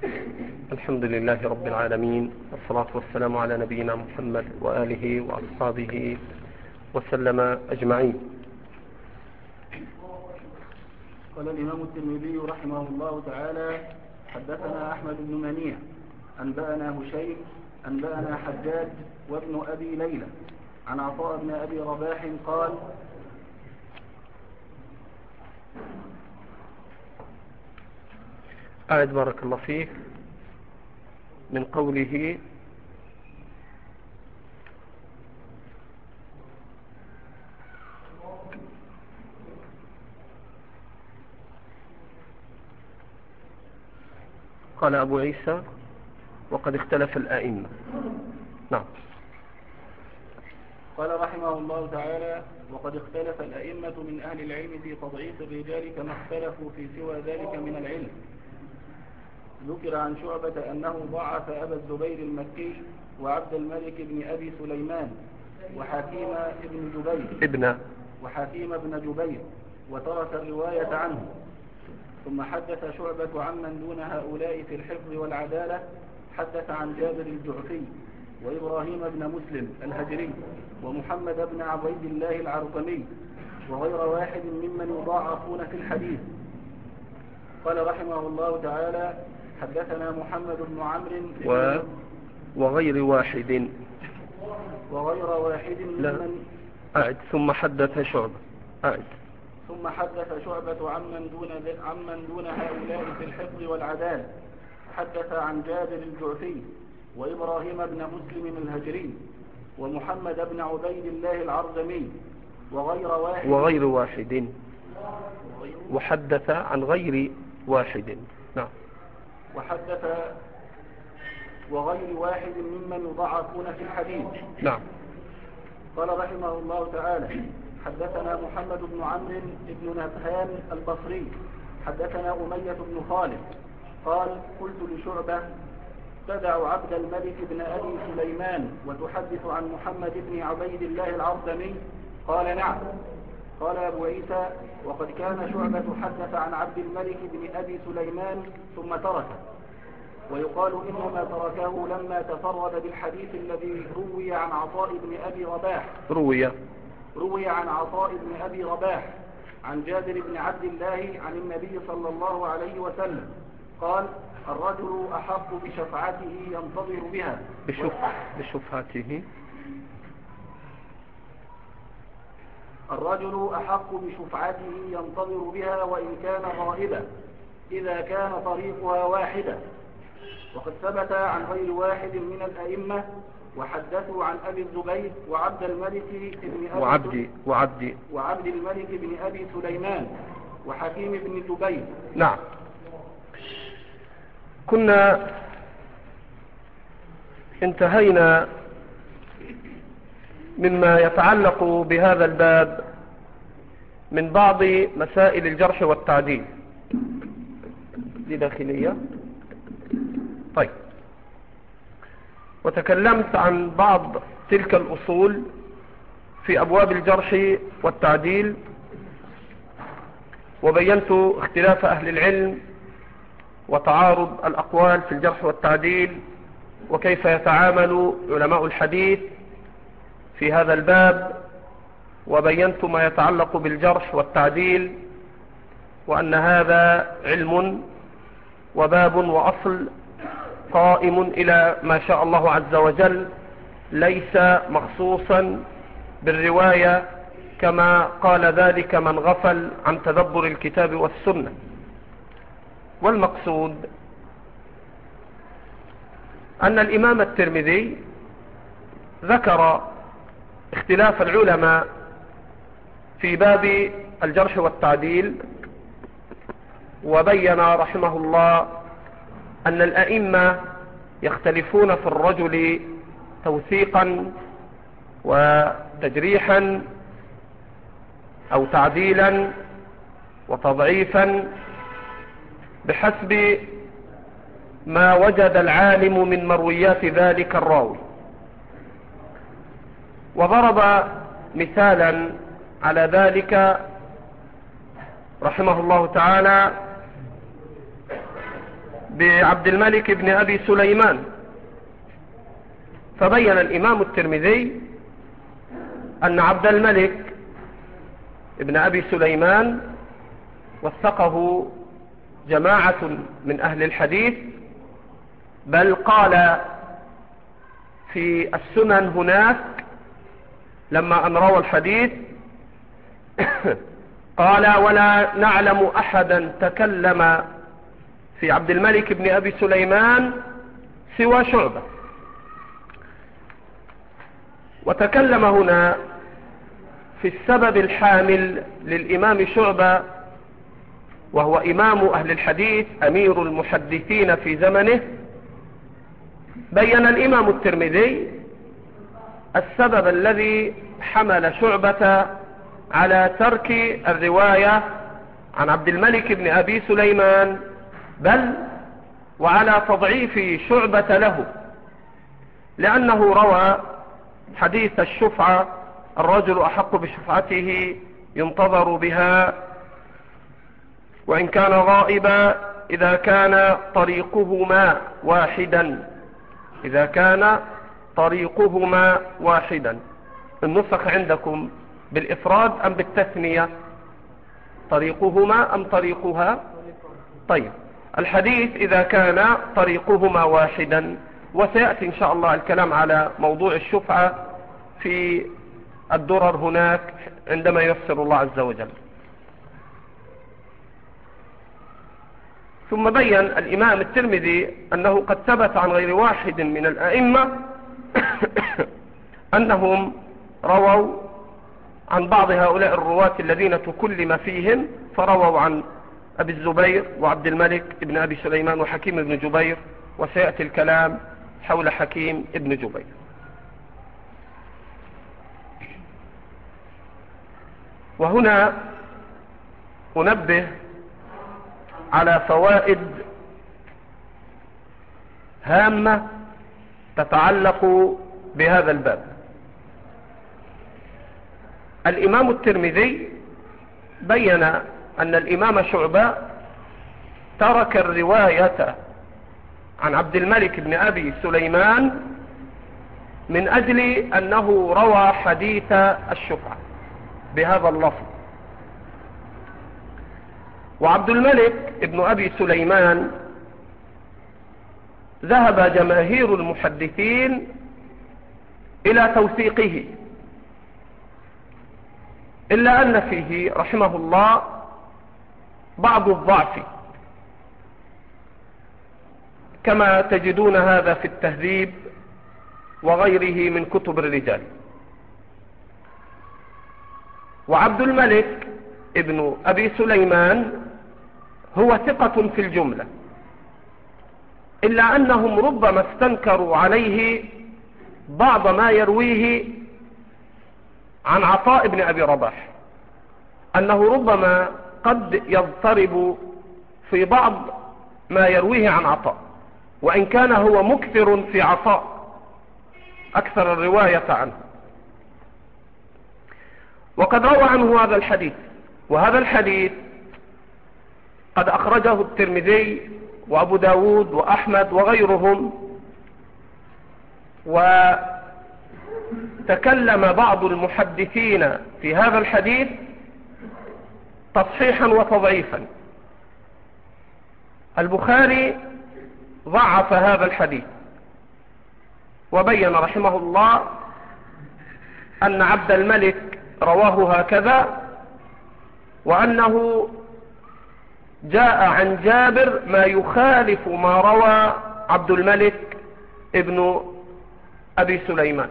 الحمد لله رب العالمين، والصلاة والسلام على نبينا محمد وآله وأصحابه وسلم أجمعين. قال الإمام الترمذي رحمه الله تعالى: حدثنا أحمد بن منيع أنبأنا هشيم أنبأنا حجاج وابن أبي ليلى عن عطاء بن أبي رباح قال: أعد بارك الله فيك من قوله: قال أبو عيسى: وقد اختلف الآئمة. نعم. قال رحمه الله تعالى: وقد اختلف الأئمة من أهل العلم في تضعيف الرجال كما اختلفوا في سوى ذلك من العلم. ذكر عن شعبة أنه ضعف أبا الزبير المكي وعبد الملك بن أبي سليمان وحكيم بن جبير وترك الرواية عنه. ثم حدث شعبة عمن دون هؤلاء في الحفظ والعدالة. حدث عن جابر الجعفي وإبراهيم بن مسلم الهجري ومحمد بن عبيد الله العرقمي وغير واحد ممن يضاعفون في الحديث. قال رحمه الله تعالى: حدثنا محمد بن عمرو وغير واحد ممن أعد. ثم حدث شعبة عمن دون هؤلاء في الحفظ والعدالة. حدث عن جابر الجعفي وإبراهيم بن مسلم الهجري ومحمد بن عبيد الله العرزمي وغير واحد وحدث عن غير واحد. نعم. وحدث وغير واحد ممن يضعفون في الحديث. نعم. قال رحمه الله تعالى: حدثنا محمد بن عمرو بن نبهان البصري حدثنا أمية بن خالد قال: قلت لشعبة: تدع عبد الملك بن أبي سليمان وتحدث عن محمد بن عبيد الله العرزمي؟ قال: نعم. قال أبو عيسى: وقد كان شعبة حدث عن عبد الملك بن أبي سليمان ثم تركه، ويقال إنما تركه لما تفرد بالحديث الذي روي عن عطاء بن أبي رباح عن جابر بن عبد الله عن النبي صلى الله عليه وسلم قال: الرجل أحق بشفعته ينتظر بها الرجل أحق بشفعته ينتظر بها وإن كان غائبا إذا كان طريقها واحدة. وقد ثبت عن غير واحد من الأئمة وحدثوا عن أبي الزبير وعبد الملك بن أبي سليمان وحكيم بن جبير. نعم. كنا انتهينا مما يتعلق بهذا الباب من بعض مسائل الجرح والتعديل. دي داخلية. طيب. وتكلمت عن بعض تلك الأصول في أبواب الجرح والتعديل، وبينت اختلاف أهل العلم وتعارض الأقوال في الجرح والتعديل، وكيف يتعامل علماء الحديث في هذا الباب، وبينت ما يتعلق بالجرح والتعديل، وأن هذا علم وباب وأصل قائم إلى ما شاء الله عز وجل، ليس مخصوصا بالرواية كما قال ذلك من غفل عن تدبر الكتاب والسنة. والمقصود أن الإمام الترمذي ذكر اختلاف العلماء في باب الجرح والتعديل، وبين رحمه الله أن الأئمة يختلفون في الرجل توثيقا وتجريحا أو تعديلا وتضعيفا بحسب ما وجد العالم من مرويات ذلك الراوي. وضرب مثالا على ذلك رحمه الله تعالى بعبد الملك بن أبي سليمان، فبين الإمام الترمذي أن عبد الملك ابن أبي سليمان وثقه جماعة من أهل الحديث، بل قال في السنن هناك لما أن روى الحديث قال: ولا نعلم أحدا تكلم في عبد الملك بن أبي سليمان سوى شعبة. وتكلم هنا في السبب الحامل للإمام شعبة، وهو إمام أهل الحديث أمير المحدثين في زمنه. بين الإمام الترمذي السبب الذي حمل شعبة على ترك الرواية عن عبد الملك بن أبي سليمان، بل وعلى تضعيف شعبة له، لأنه روى حديث الشفعة: الرجل أحق بشفعته ينتظر بها وإن كان غائبا إذا كان طريقهما واحدا. إذا كان طريقهما واحدا. النسخ عندكم بالإفراد أم بالتثنية؟ طريقهما أم طريقها؟ طيب، الحديث إذا كان طريقهما واحدا. وسيأتي إن شاء الله الكلام على موضوع الشفعة في الدرر هناك عندما ييسر الله عز وجل. ثم بين الإمام الترمذي أنه قد ثبت عن غير واحد من الأئمة أنهم رووا عن بعض هؤلاء الرواة الذين تكلم فيهم، فرووا عن أبي الزبير وعبد الملك ابن أبي سليمان وحكيم ابن جبير، وسيأتي الكلام حول حكيم ابن جبير. وهنا أنبه على فوائد هامة تتعلق بهذا الباب. الإمام الترمذي بين أن الإمام شعبة ترك الرواية عن عبد الملك بن أبي سليمان من أجل أنه روى حديث الشفعة بهذا اللفظ. وعبد الملك ابن أبي سليمان ذهب جماهير المحدثين إلى توثيقه، إلا أن فيه رحمه الله بعض الضعف، كما تجدون هذا في التهذيب وغيره من كتب الرجال. وعبد الملك ابن أبي سليمان هو ثقة في الجملة، إلا أنهم ربما استنكروا عليه بعض ما يرويه عن عطاء بن أبي رباح، أنه ربما قد يضطرب في بعض ما يرويه عن عطاء، وإن كان هو مكثر في عطاء أكثر الرواية عنه. وقد روى عنه هذا الحديث، وهذا الحديث قد أخرجه الترمذي وأبو داود وأحمد وغيرهم. وتكلم بعض المحدثين في هذا الحديث تصحيحا وتضعيفا. البخاري ضعف هذا الحديث وبين رحمه الله أن عبد الملك رواه هكذا، وأنه جاء عن جابر ما يخالف ما روى عبد الملك ابن أبي سليمان.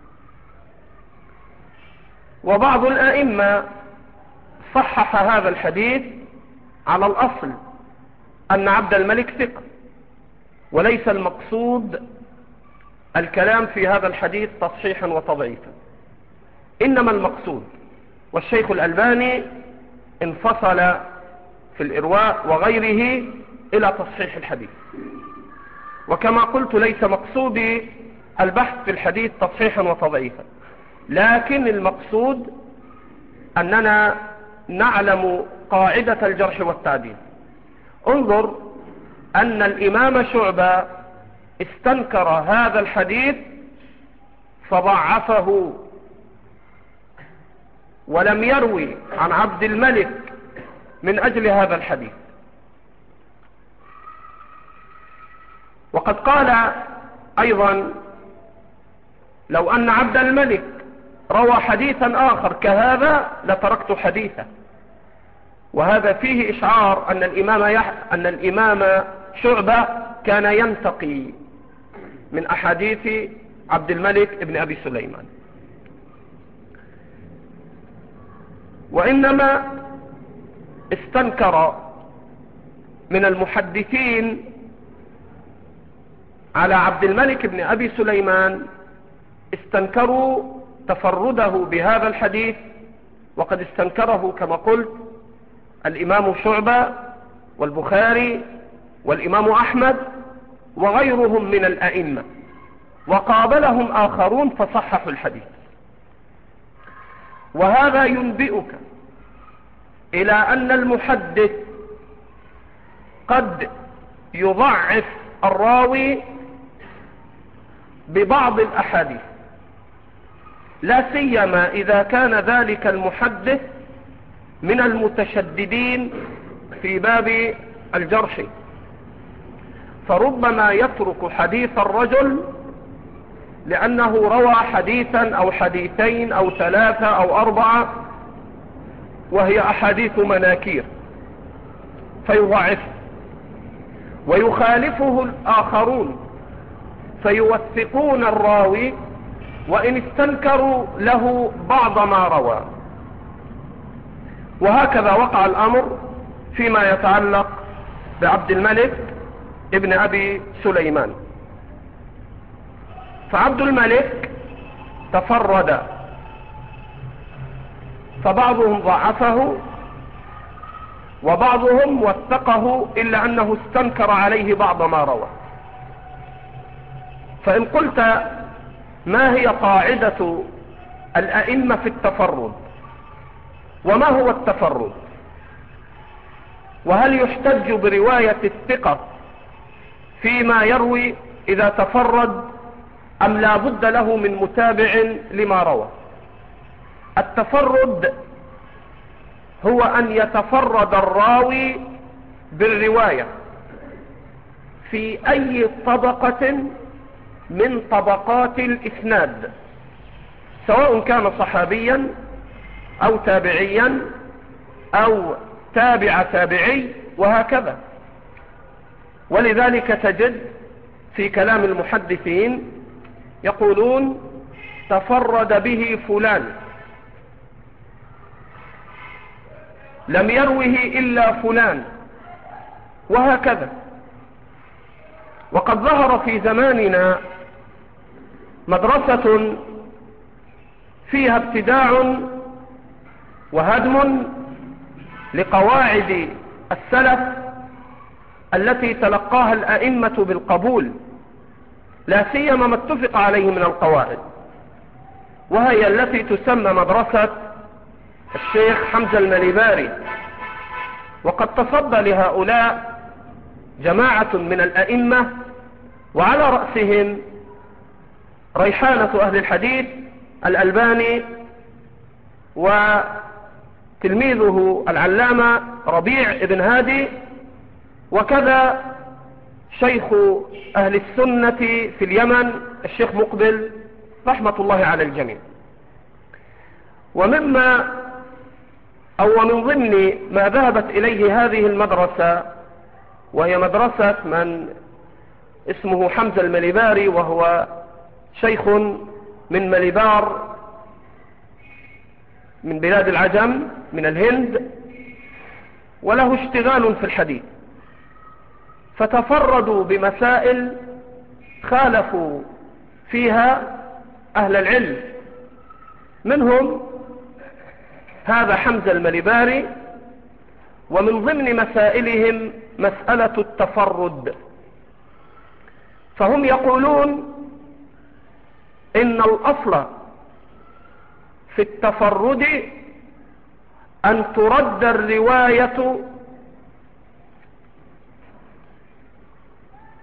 وبعض الأئمة صحح هذا الحديث على الأصل أن عبد الملك ثقة، وليس المقصود الكلام في هذا الحديث تصحيحا وتضعيفا، إنما المقصود، والشيخ الألباني انفصل في الإرواء وغيره إلى تصحيح الحديث. وكما قلت ليس مقصودي البحث في الحديث تصحيحا وتضعيفا، لكن المقصود أننا نعلم قاعدة الجرح والتعديل. انظر أن الإمام شعبة استنكر هذا الحديث فضعفه، ولم يروي عن عبد الملك من أجل هذا الحديث. وقد قال أيضا: لو أن عبد الملك روى حديثا آخر كهذا لتركت حديثه. وهذا فيه إشعار أن الإمام شعبة كان ينتقي من أحاديث عبد الملك بن أبي سليمان، وإنما استنكر من المحدثين على عبد الملك بن أبي سليمان، استنكروا تفرده بهذا الحديث، وقد استنكره كما قلت الإمام شعبة والبخاري والإمام أحمد وغيرهم من الأئمة، وقابلهم آخرون فصححوا الحديث. وهذا ينبئك إلى أن المحدث قد يضعف الراوي ببعض الأحاديث، لا سيما إذا كان ذلك المحدث من المتشددين في باب الجرح، فربما يترك حديث الرجل لأنه روى حديثا أو حديثين أو ثلاثة أو أربعة وهي أحاديث مناكير فيضعف، ويخالفه الآخرون فيوثقون الراوي وإن استنكروا له بعض ما روى. وهكذا وقع الأمر فيما يتعلق بعبد الملك ابن أبي سليمان. فعبد الملك تفرد، فبعضهم ضعفه وبعضهم وثقه، إلا أنه استنكر عليه بعض ما روى. فإن قلت ما هي قاعدة الأئمة في التفرد، وما هو التفرد، وهل يحتج برواية الثقة فيما يروي إذا تفرد أم لا بد له من متابع لما روى؟ التفرد هو أن يتفرد الراوي بالرواية في أي طبقة من طبقات الإسناد، سواء كان صحابيا أو تابعيا أو تابع تابعي وهكذا. ولذلك تجد في كلام المحدثين يقولون تفرد به فلان، لم يروه إلا فلان، وهكذا. وقد ظهر في زماننا مدرسة فيها ابتداع وهدم لقواعد السلف التي تلقاها الأئمة بالقبول، لا سيما ما اتفق عليه من القواعد، وهي التي تسمى مدرسة الشيخ حمزة المليباري. وقد تصدى لهؤلاء جماعة من الأئمة، وعلى رأسهم ريحانة أهل الحديث الألباني وتلميذه العلامة ربيع بن هادي، وكذا شيخ أهل السنة في اليمن الشيخ مقبل رحمة الله على الجميع. ومن ضمن ما ذهبت إليه هذه المدرسة، وهي مدرسة من اسمه حمزة المليباري، وهو شيخ من مليبار من بلاد العجم من الهند، وله اشتغال في الحديث، فتفردوا بمسائل خالفوا فيها أهل العلم، منهم هذا حمزة المليباري. ومن ضمن مسائلهم مسألة التفرد، فهم يقولون إن الأصل في التفرد أن ترد الرواية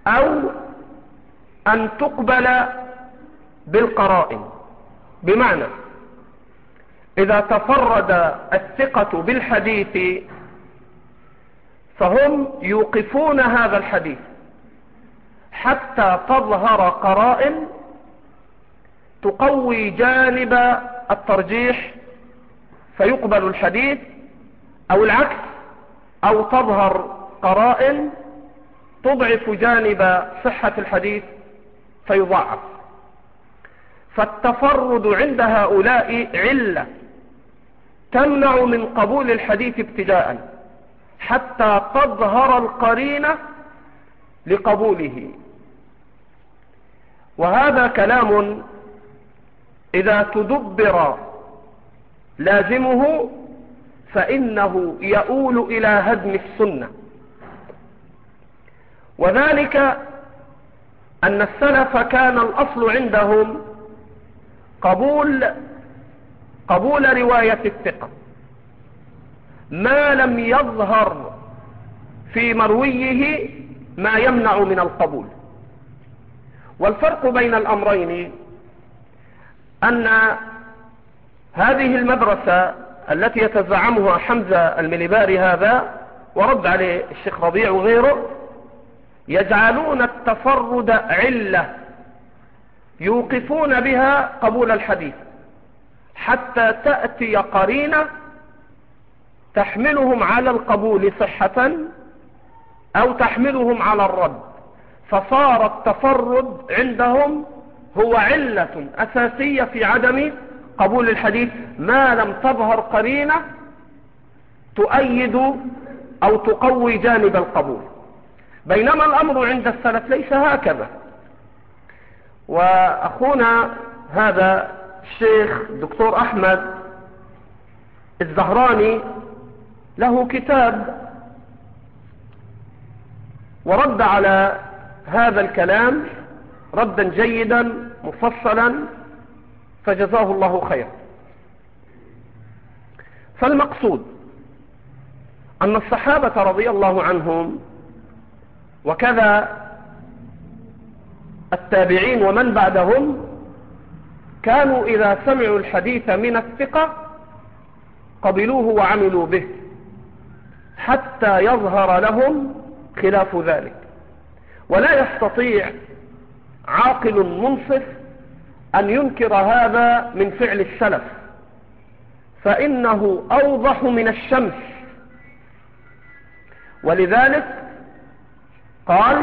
أو أن تقبل بالقرائن. بمعنى إذا تفرد الثقة بالحديث فهم يوقفون هذا الحديث حتى تظهر قرائن تقوي جانب الترجيح فيقبل الحديث، أو العكس، أو تظهر قرائن تضعف جانب صحة الحديث فيضعف. فالتفرد عند هؤلاء علة تمنع من قبول الحديث ابتداء حتى تظهر القرينة لقبوله. وهذا كلام إذا تدبر لازمه فإنه يؤول إلى هدم السنة. وذلك أن السلف كان الأصل عندهم قبول رواية الثقة ما لم يظهر في مرويه ما يمنع من القبول. والفرق بين الأمرين أن هذه المدرسة التي يتزعمها حمزة المليباري هذا ورد عليه الشيخ ربيع وغيره يجعلون التفرد علة يوقفون بها قبول الحديث حتى تأتي قرينة تحملهم على القبول صحة أو تحملهم على الرد، فصار التفرد عندهم هو علة أساسية في عدم قبول الحديث ما لم تظهر قرينة تؤيد أو تقوي جانب القبول. بينما الأمر عند السلف ليس هكذا. وأخونا هذا الشيخ الدكتور أحمد الزهراني له كتاب ورد على هذا الكلام ردا جيدا مفصلا فجزاه الله خيرا. فالمقصود أن الصحابة رضي الله عنهم وكذا التابعين ومن بعدهم كانوا إذا سمعوا الحديث من الثقة قبلوه وعملوا به حتى يظهر لهم خلاف ذلك. ولا يستطيع عاقل منصف أن ينكر هذا من فعل السلف فإنه أوضح من الشمس. ولذلك قال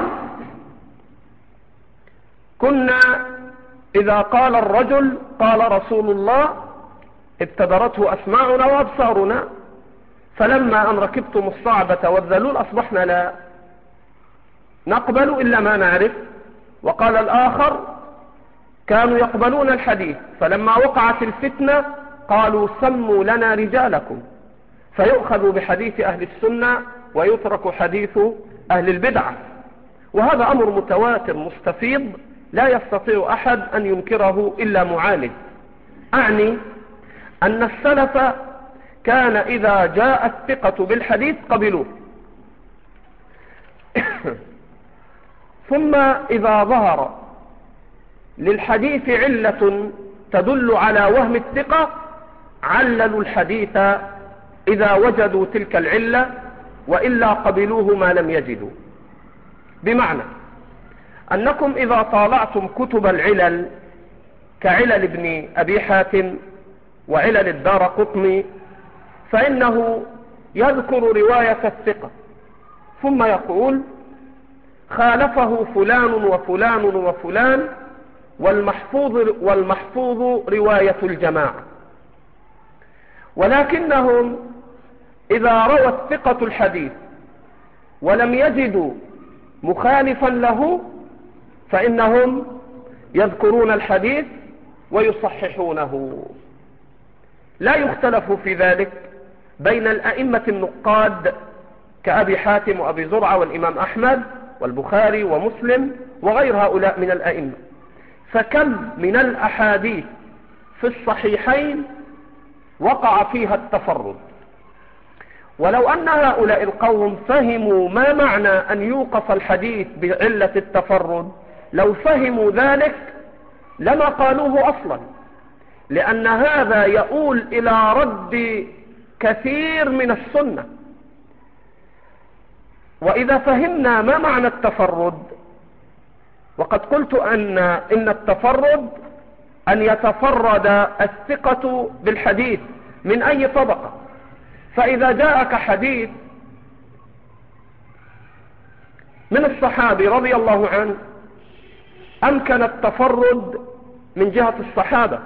كنا إذا قال الرجل قال رسول الله ابتدرته أسماعنا وأبصارنا، فلما أن ركبتم الصعبة والذلول أصبحنا لا نقبل إلا ما نعرف. وقال الآخر كانوا يقبلون الحديث فلما وقعت الفتنة قالوا سموا لنا رجالكم، فيؤخذ بحديث أهل السنة ويترك حديث أهل البدعة. وهذا أمر متواتر مستفيض لا يستطيع أحد أن ينكره إلا معاند. أعني أن السلف كان إذا جاء الثقة بالحديث قبلوه ثم إذا ظهر للحديث علة تدل على وهم الثقة عللوا الحديث إذا وجدوا تلك العلة وإلا قبلوه ما لم يجدوا. بمعنى أنكم إذا طالعتم كتب العلل كعلل ابن أبي حاتم وعلل الدارقطني فإنه يذكر رواية الثقة ثم يقول خالفه فلان وفلان وفلان والمحفوظ رواية الجماعة. ولكنهم إذا روى الثقة الحديث ولم يجدوا مخالفا له فإنهم يذكرون الحديث ويصححونه. لا يختلف في ذلك بين الأئمة النقاد كأبي حاتم وأبي زرعة والإمام أحمد والبخاري ومسلم وغير هؤلاء من الأئمة. فكم من الأحاديث في الصحيحين وقع فيها التفرد، ولو أن هؤلاء القوم فهموا ما معنى أن يوقف الحديث بعلة التفرد، لو فهموا ذلك لما قالوه أصلا، لأن هذا يؤول إلى رد كثير من السنة. وإذا فهمنا ما معنى التفرد، وقد قلت إن التفرد أن يتفرد الثقة بالحديث من أي طبقة. فإذا جاءك حديث من الصحابي رضي الله عنه أمكن التفرد من جهة الصحابة،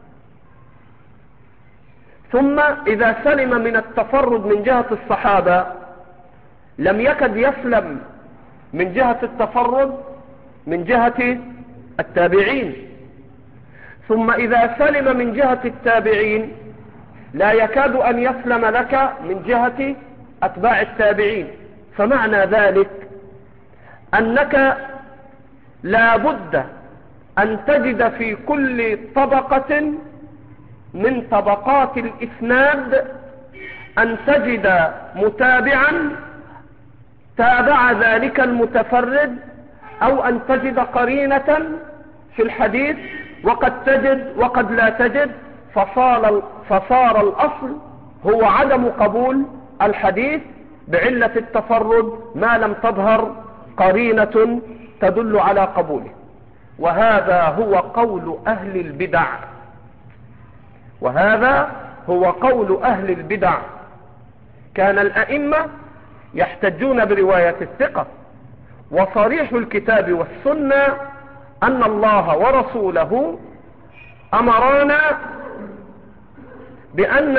ثم إذا سلم من التفرد من جهة الصحابة لم يكد يسلم من جهة التفرد من جهة التابعين، ثم إذا سلم من جهة التابعين لا يكاد أن يسلم لك من جهة أتباع التابعين. فمعنى ذلك أنك لا بد أن تجد في كل طبقة من طبقات الإسناد أن تجد متابعا تابع ذلك المتفرد، أو أن تجد قرينة في الحديث، وقد تجد وقد لا تجد، فصار الأصل هو عدم قبول الحديث بعلة التفرد ما لم تظهر قرينة تدل على قبوله. وهذا هو قول أهل البدع، وهذا هو قول أهل البدع. كان الأئمة يحتجون برواية الثقة، وصريح الكتاب والسنة أن الله ورسوله أمرنا بأن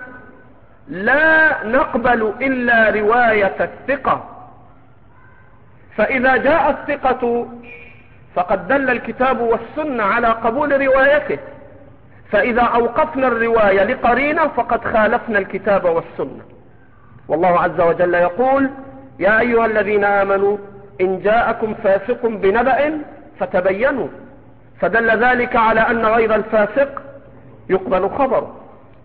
لا نقبل إلا رواية الثقة. فإذا جاء الثقة فقد دل الكتاب والسنة على قبول روايته، فإذا أوقفنا الرواية لقرينة فقد خالفنا الكتاب والسنة. والله عز وجل يقول: يا أيها الذين آمنوا إن جاءكم فاسق بنبأ فتبينوا، فدل ذلك على أن غير الفاسق يقبل خبره.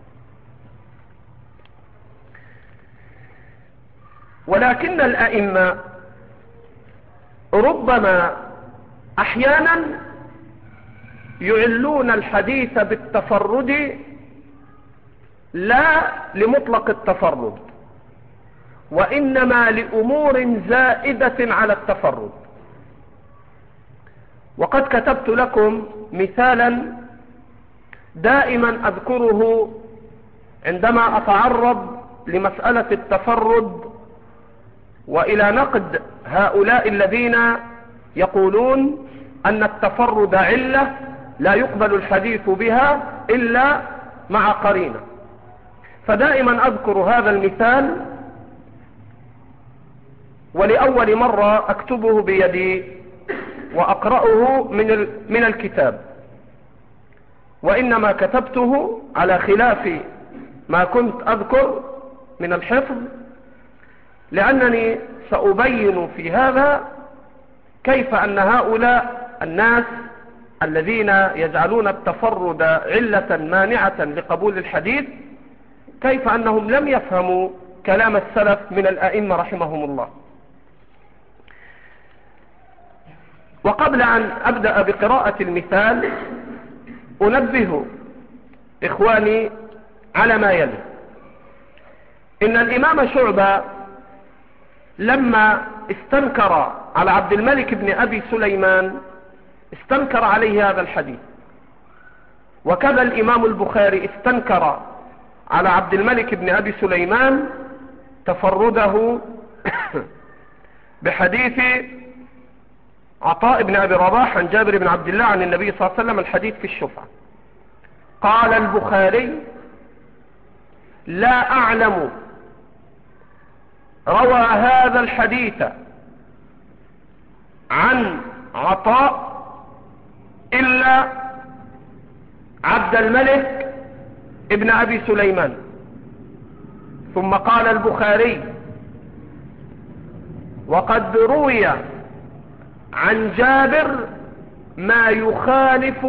ولكن الأئمة ربما أحيانا يعلون الحديث بالتفرد لا لمطلق التفرد، وإنما لأمور زائدة على التفرد. وقد كتبت لكم مثالا دائما أذكره عندما أتعرض لمسألة التفرد وإلى نقد هؤلاء الذين يقولون أن التفرد علة لا يقبل الحديث بها إلا مع قرينة. فدائما أذكر هذا المثال، ولأول مرة أكتبه بيدي وأقرأه من الكتاب، وإنما كتبته على خلاف ما كنت أذكر من الحفظ، لأنني سأبين في هذا كيف أن هؤلاء الناس الذين يجعلون التفرد علة مانعة لقبول الحديث كيف أنهم لم يفهموا كلام السلف من الأئمة رحمهم الله. وقبل أن أبدأ بقراءة المثال أنبه إخواني على ما يلي. إن الإمام شعبة لما استنكر على عبد الملك بن أبي سليمان استنكر عليه هذا الحديث، وكذا الإمام البخاري استنكر على عبد الملك بن أبي سليمان تفرده بحديث عطاء بن أبي رباح عن جابر بن عبد الله عن النبي صلى الله عليه وسلم الحديث في الشفعة. قال البخاري: لا أعلم روى هذا الحديث عن عطاء إلا عبد الملك ابن أبي سليمان. ثم قال البخاري: وقد روي عن جابر ما يخالف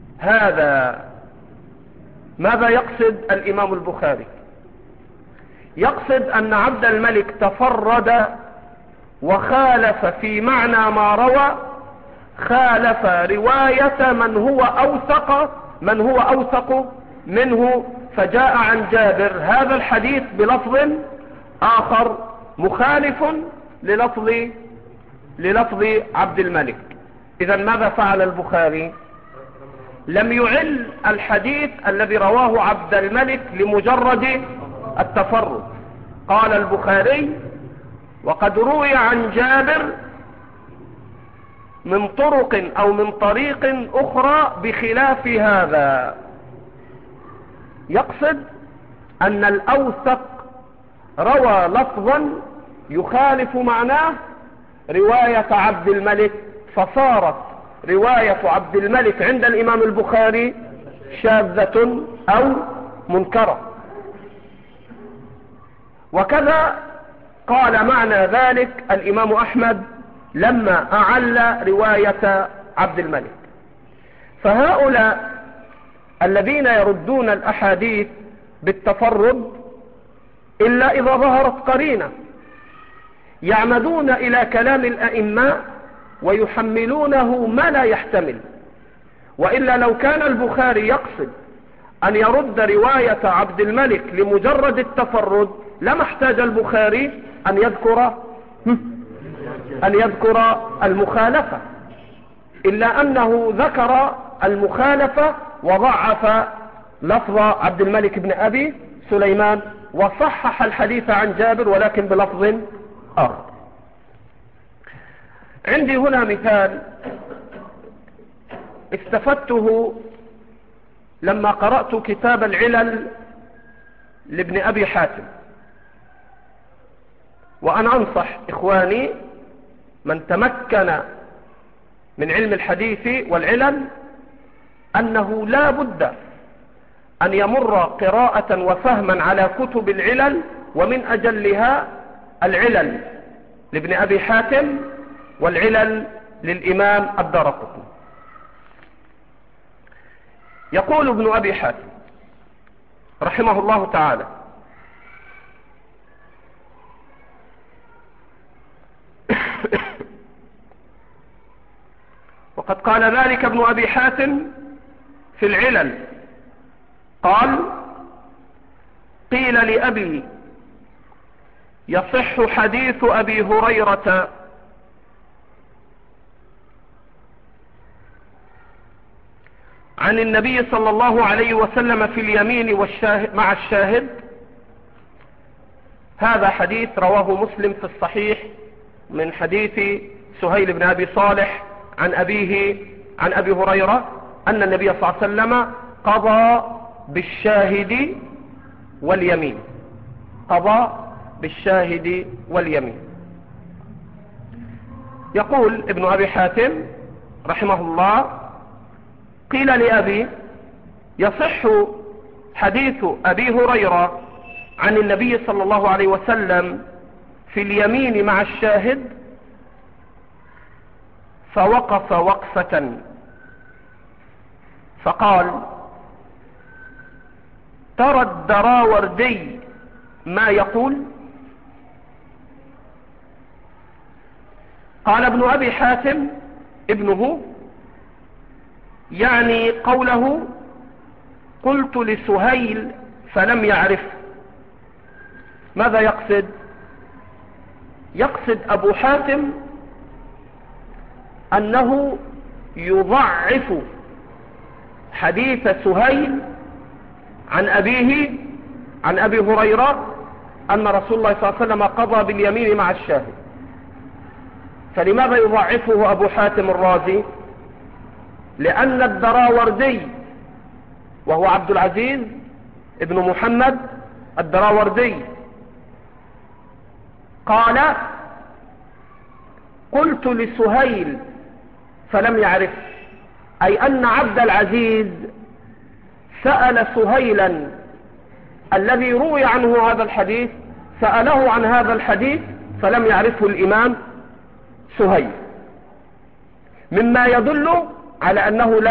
هذا. ماذا يقصد الإمام البخاري؟ يقصد أن عبد الملك تفرد وخالف في معنى ما روى، خالف رواية من هو أوثق منه، فجاء عن جابر هذا الحديث بلفظ آخر مخالف للفظ عبد الملك. إذا ماذا فعل البخاري؟ لم يعل الحديث الذي رواه عبد الملك لمجرد التفرد. قال البخاري: وقد روي عن جابر من طرق أو من طريق أخرى بخلاف هذا. يقصد أن الأوثق روى لفظا يخالف معناه رواية عبد الملك، فصارت رواية عبد الملك عند الإمام البخاري شاذة أو منكرة. وكذا قال معنى ذلك الإمام أحمد لما أعل رواية عبد الملك. فهؤلاء الذين يردون الأحاديث بالتفرد إلا إذا ظهرت قرينة، يعمدون إلى كلام الأئمة ويحملونه ما لا يحتمل. وإلا لو كان البخاري يقصد أن يرد رواية عبد الملك لمجرد التفرد لما احتاج البخاري أن يذكر المخالفة، إلا أنه ذكر المخالفة وضعف لفظ عبد الملك بن أبي سليمان وصحح الحديث عن جابر ولكن بلفظ آخر. عندي هنا مثال استفدته لما قرأت كتاب العلل لابن أبي حاتم. وأنا أنصح إخواني من تمكن من علم الحديث والعلل أنه لا بد أن يمر قراءة وفهما على كتب العلل، ومن أجلها العلل لابن أبي حاتم والعلل للإمام الدارقطني. يقول ابن أبي حاتم رحمه الله تعالى: وقد قال ذلك ابن أبي حاتم في العلل، قال: قيل لأبي: يصح حديث أبي هريرة عن النبي صلى الله عليه وسلم في اليمين مع الشاهد؟ هذا حديث رواه مسلم في الصحيح من حديث سهيل بن أبي صالح عن أبيه عن أبي هريرة أن النبي صلى الله عليه وسلم قضى بالشاهد واليمين. قضى بالشاهد واليمين. يقول ابن أبي حاتم رحمه الله: قيل لأبي: يصح حديث أبي هريرة عن النبي صلى الله عليه وسلم في اليمين مع الشاهد؟ فوقف وقفة فقال: ترى الدراوردي ما يقول؟ قال ابن أبي حاتم ابنه يعني قوله: قلت لسهيل فلم يعرف. ماذا يقصد؟ يقصد أبو حاتم أنه يضعف حديث سهيل عن أبيه عن أبي هريرة أن رسول الله صلى الله عليه وسلم قضى باليمين مع الشاهد. فلماذا يضعفه أبو حاتم الرازي؟ لأن الدراوردي، وهو عبد العزيز ابن محمد الدراوردي، قال: قلت لسهيل فلم يعرف، أي أن عبد العزيز سأل سهيلا الذي روي عنه هذا الحديث، سأله عن هذا الحديث فلم يعرفه الإمام سهيل، مما يدل على أنه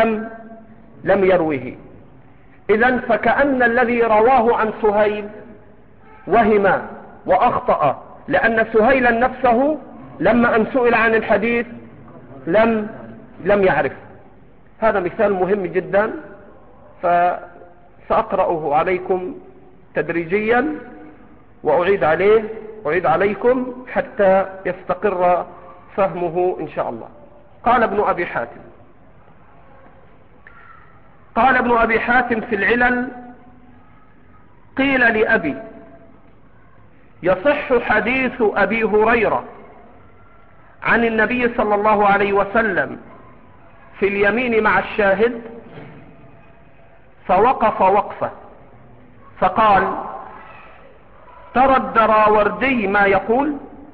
لم يروه. إذن فكأن الذي رواه عن سهيل وهم وأخطأ، لأن سهيلا نفسه لما أن سئل عن الحديث لم يعرف. هذا مثال مهم جدا، فسأقرأه عليكم تدريجيا وأعيد عليكم حتى يستقر فهمه إن شاء الله. قال ابن أبي حاتم في العلل: قيل لأبي: يصح حديث أبي هريرة عن النبي صلى الله عليه وسلم في اليمين مع الشاهد؟ فوقف وقفة فقال: ترى الدراوردي ما يقول؟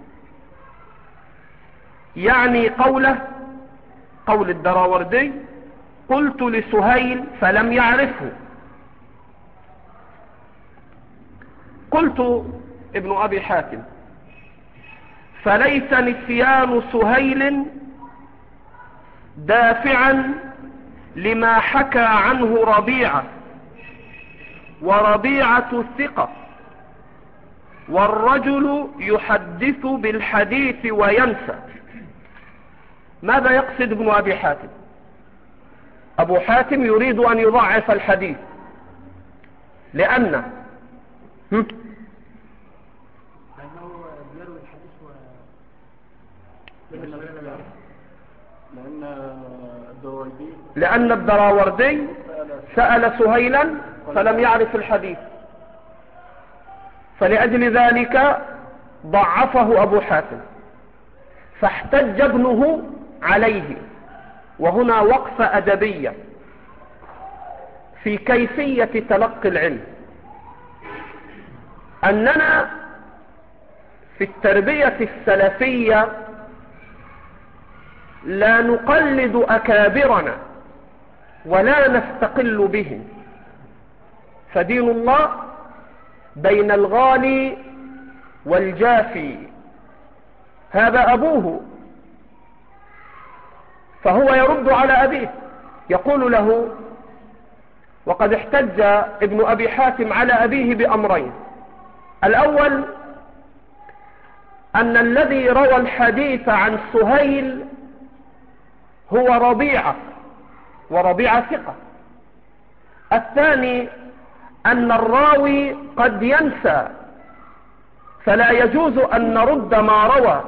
يعني قول الدراوردي: قلت لسهيل فلم يعرفه. قلت ابن أبي حاتم: فليس نسيان سهيل دافعا لما حكى عنه ربيعة، وربيعة ثقة، والرجل يحدث بالحديث وينسى. ماذا يقصد ابن أبي حاتم؟ أبو حاتم يريد أن يضعف الحديث، لأن الدراوردي سأل سهيلا فلم يعرف الحديث، فلأجل ذلك ضعفه أبو حاتم، فاحتج ابنه عليه. وهنا وقفة أدبية في كيفية تلقي العلم. أننا في التربية السلفية لا نقلد أكابرنا ولا نستقل بهم، فدين الله بين الغالي والجافي. هذا أبوه، فهو يرد على أبيه، يقول له: وقد احتج ابن أبي حاتم على أبيه بأمرين: الأول أن الذي روى الحديث عن سهيل هو ربيعة، وربيعة ثقة. الثاني أن الراوي قد ينسى، فلا يجوز أن نرد ما روى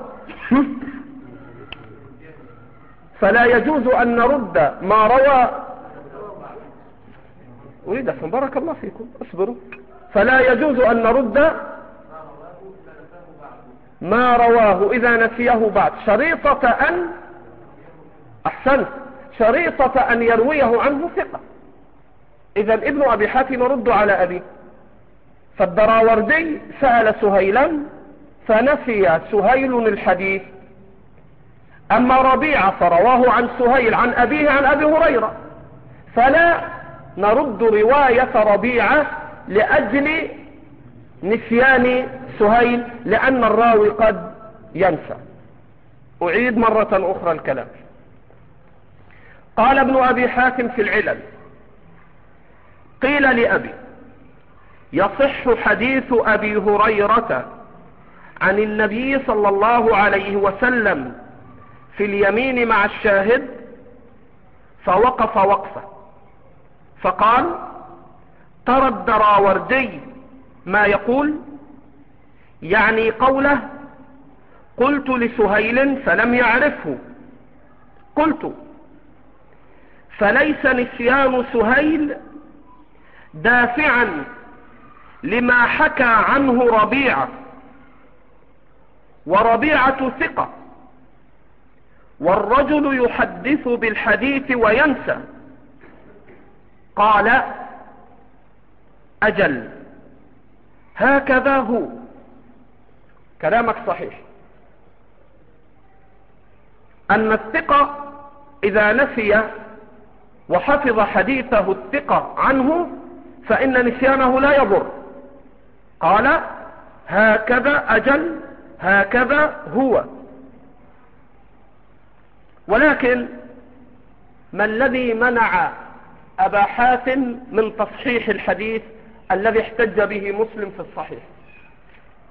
أريد أفهم، بارك الله فيكم، اصبروا. فلا يجوز أن نرد ما رواه إذا نسيه بعد، شريطة أن يرويه عنه ثقة. إذا ابن أبي حاتم يرد على أبيه. فالدراوردي سأل سهيلا فنسي سهيل الحديث، أما ربيعة فرواه عن سهيل عن أبيه عن أبي هريرة، فلا نرد رواية ربيعة لأجل نسيان سهيل، لأن الراوي قد ينسى. أعيد مرة أخرى الكلام. قال ابن أبي حاتم في العلل: قيل لأبي: يصح حديث أبي هريرة عن النبي صلى الله عليه وسلم في اليمين مع الشاهد؟ فوقف وقفة فقال: ترى الدراوردي ما يقول؟ يعني قوله: قلت لسهيل فلم يعرفه. قلت: فليس نسيان سهيل دافعا لما حكى عنه ربيعة، وربيعة ثقة، والرجل يحدث بالحديث وينسى. قال: أجل، هكذا هو. كلامك صحيح، أن الثقة إذا نسي وحفظ حديثه الثقة عنه فإن نسيانه لا يضر. قال: هكذا، أجل، هكذا هو. ولكن ما الذي منع أبا حاتم من تصحيح الحديث الذي احتج به مسلم في الصحيح؟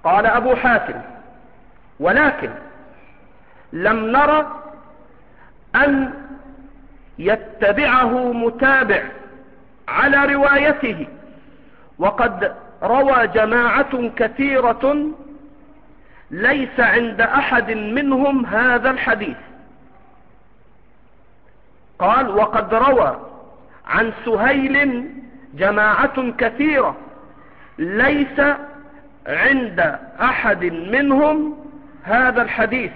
قال أبو حاتم: ولكن لم نرى أن يتبعه متابع على روايته، وقد روى جماعة كثيرة ليس عند أحد منهم هذا الحديث. قال: وقد روى عن سهيل جماعة كثيرة ليس عند أحد منهم هذا الحديث.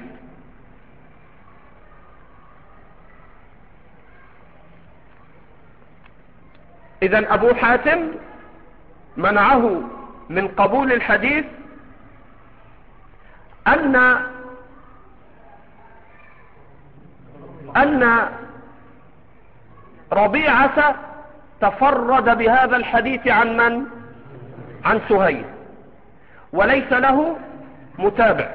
إذن أبو حاتم منعه من قبول الحديث أن ربيعة تفرد بهذا الحديث عن من؟ عن سهيل، وليس له متابع.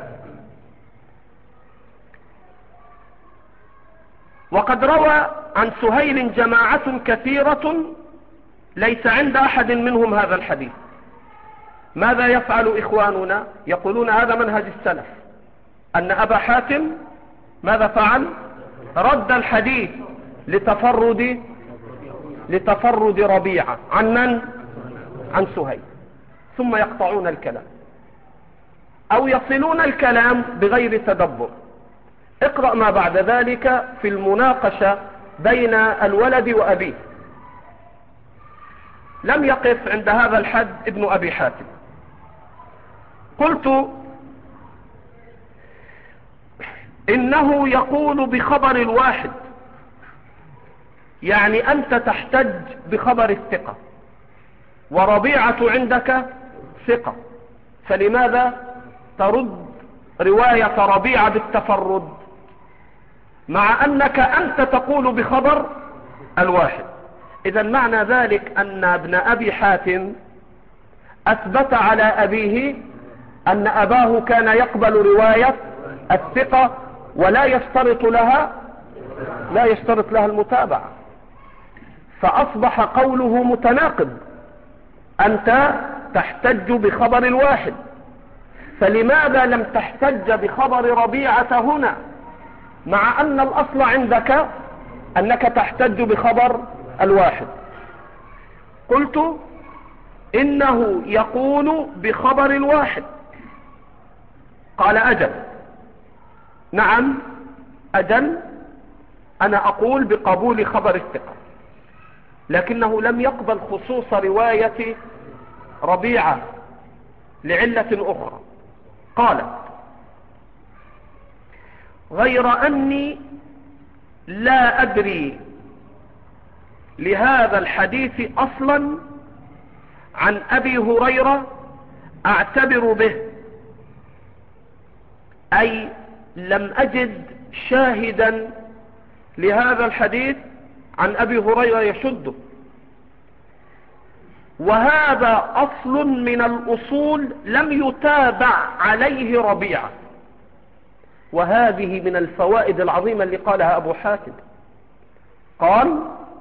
وقد روى عن سهيل جماعة كثيرة ليس عند أحد منهم هذا الحديث. ماذا يفعل إخواننا؟ يقولون هذا منهج السلف، أن أبا حاتم ماذا فعل؟ رد الحديث لتفرد ربيعة عن من؟ عن سهيل، ثم يقطعون الكلام أو يصلون الكلام بغير تدبر. اقرأ ما بعد ذلك في المناقشة بين الولد وأبيه. لم يقف عند هذا الحد ابن أبي حاتم. قلت: إنه يقول بخبر الواحد، يعني أنت تحتج بخبر الثقة، وربيعة عندك ثقة، فلماذا ترد رواية ربيعة بالتفرد مع أنك أنت تقول بخبر الواحد؟ إذا معنى ذلك أن ابن أبي حاتم أثبت على أبيه أن أباه كان يقبل رواية الثقة ولا يشترط لها المتابعة، فأصبح قوله متناقض. أنت تحتج بخبر الواحد، فلماذا لم تحتج بخبر ربيعة هنا مع أن الأصل عندك أنك تحتج بخبر الواحد؟ قلت: إنه يقول بخبر الواحد. قال: أجل. نعم أجل، أنا أقول بقبول خبر الثقة، لكنه لم يقبل خصوص رواية ربيعة لعلة أخرى. قال: غير أني لا أدري لهذا الحديث أصلا عن أبي هريرة أعتبر به، أي لم أجد شاهدا لهذا الحديث عن أبي هريرة يشده، وهذا أصل من الأصول لم يتابع عليه ربيعة. وهذه من الفوائد العظيمة اللي قالها أبو حاتم. قال: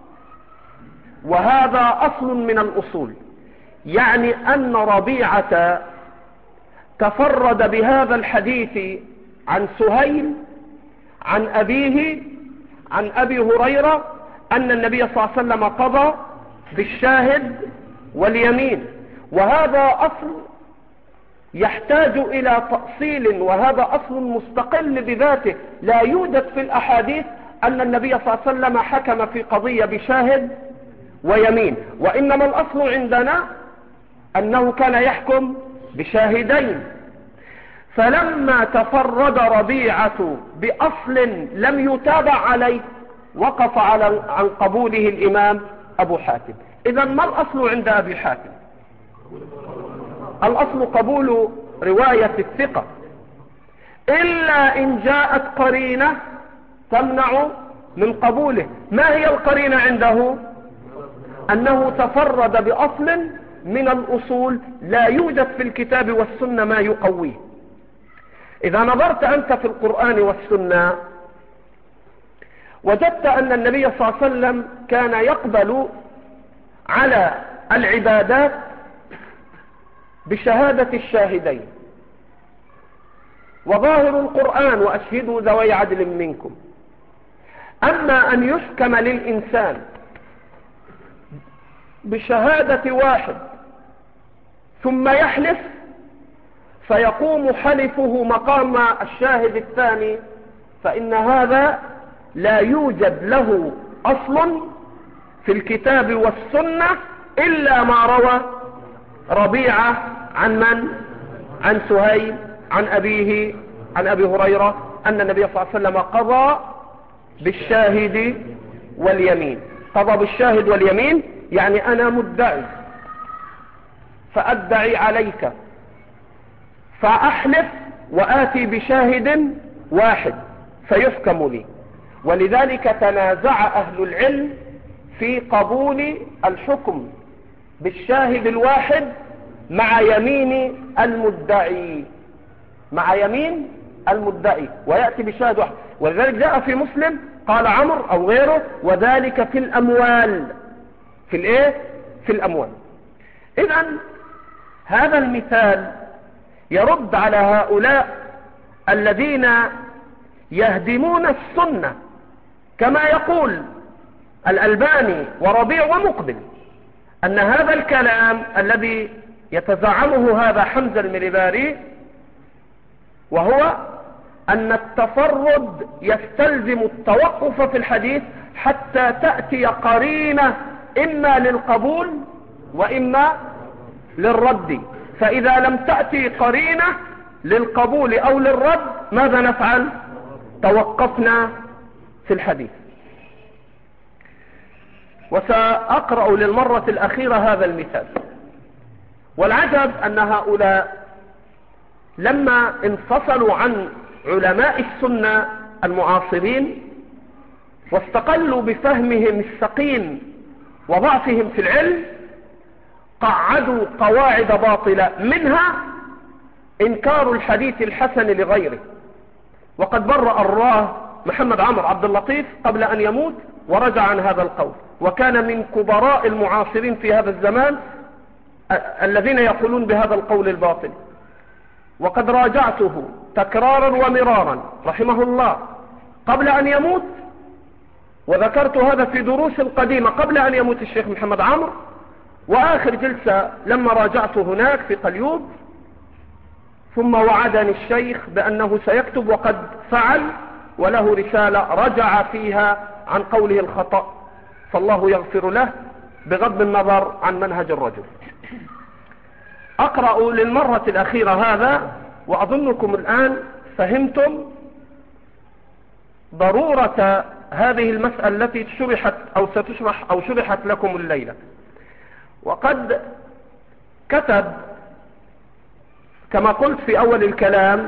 وهذا أصل من الأصول، يعني أن ربيعة تفرد بهذا الحديث عن سهيل عن أبيه عن أبي هريرة أن النبي صلى الله عليه وسلم قضى بالشاهد واليمين، وهذا أصل يحتاج إلى تأصيل، وهذا أصل مستقل بذاته. لا يوجد في الأحاديث أن النبي صلى الله عليه وسلم حكم في قضية بشاهد ويمين، وإنما الأصل عندنا أنه كان يحكم بشاهدين. فلما تفرد ربيعة بأصل لم يتابع عليه وقف عن قبوله الإمام أبو حاتم. إذا ما الأصل عند أبي حاتم؟ الأصل قبول رواية الثقة، إلا إن جاءت قرينة تمنع من قبوله. ما هي القرينة عنده؟ أنه تفرد بأصل من الأصول لا يوجد في الكتاب والسنة ما يقويه. إذا نظرت أنت في القرآن والسنة وجدت أن النبي صلى الله عليه وسلم كان يقبل على العبادات بشهادة الشاهدين، وظاهر القرآن وأشهدوا ذوي عدل منكم. أما أن يحكم للإنسان بشهادة واحد ثم يحلف فيقوم حلفه مقام الشاهد الثاني، فإن هذا لا يوجد له أصل في الكتاب والسنة إلا ما روى ربيعة عن من؟ عن سهيل عن أبيه عن أبي هريرة أن النبي صلى الله عليه وسلم قضى بالشاهد واليمين. قضى بالشاهد واليمين يعني أنا مدعي فأدعي عليك فأحلف وآتي بشاهد واحد فيحكم لي. ولذلك تنازع أهل العلم في قبول الحكم بالشاهد الواحد مع يمين المدعي، مع يمين المدعي ويأتي بشاهد واحد. ولذلك جاء في مسلم قال عمرو أو غيره وذلك في الأموال. في الايه؟ في الأموال. إذن هذا المثال يرد على هؤلاء الذين يهدمون السنة كما يقول الألباني وربيع ومقبل، أن هذا الكلام الذي يتزعمه هذا حمزة المليباري وهو أن التفرد يستلزم التوقف في الحديث حتى تأتي قرينة إما للقبول وإما للرد. فإذا لم تأتي قرينة للقبول أو للرد ماذا نفعل؟ توقفنا في الحديث. وسأقرأ للمرة الأخيرة هذا المثال. والعجب أن هؤلاء لما انفصلوا عن علماء السنة المعاصرين واستقلوا بفهمهم السقيم وضعفهم في العلم قعدوا قواعد باطلة، منها إنكار الحديث الحسن لغيره. وقد برأ الله محمد عمرو عبد اللطيف قبل أن يموت ورجع عن هذا القول، وكان من كبراء المعاصرين في هذا الزمان الذين يقولون بهذا القول الباطل. وقد راجعته تكرارا ومرارا رحمه الله قبل أن يموت، وذكرت هذا في دروس قديمة قبل أن يموت الشيخ محمد عمرو، وآخر جلسة لما راجعته هناك في قليوب. ثم وعدني الشيخ بأنه سيكتب وقد فعل، وله رسالة رجع فيها عن قوله الخطأ، فالله يغفر له بغض النظر عن منهج الرجل. أقرأ للمرة الأخيرة هذا، وأظنكم الآن فهمتم ضرورة هذه المسألة التي شرحت أو ستشرح أو شرحت لكم الليلة. وقد كتب كما قلت في أول الكلام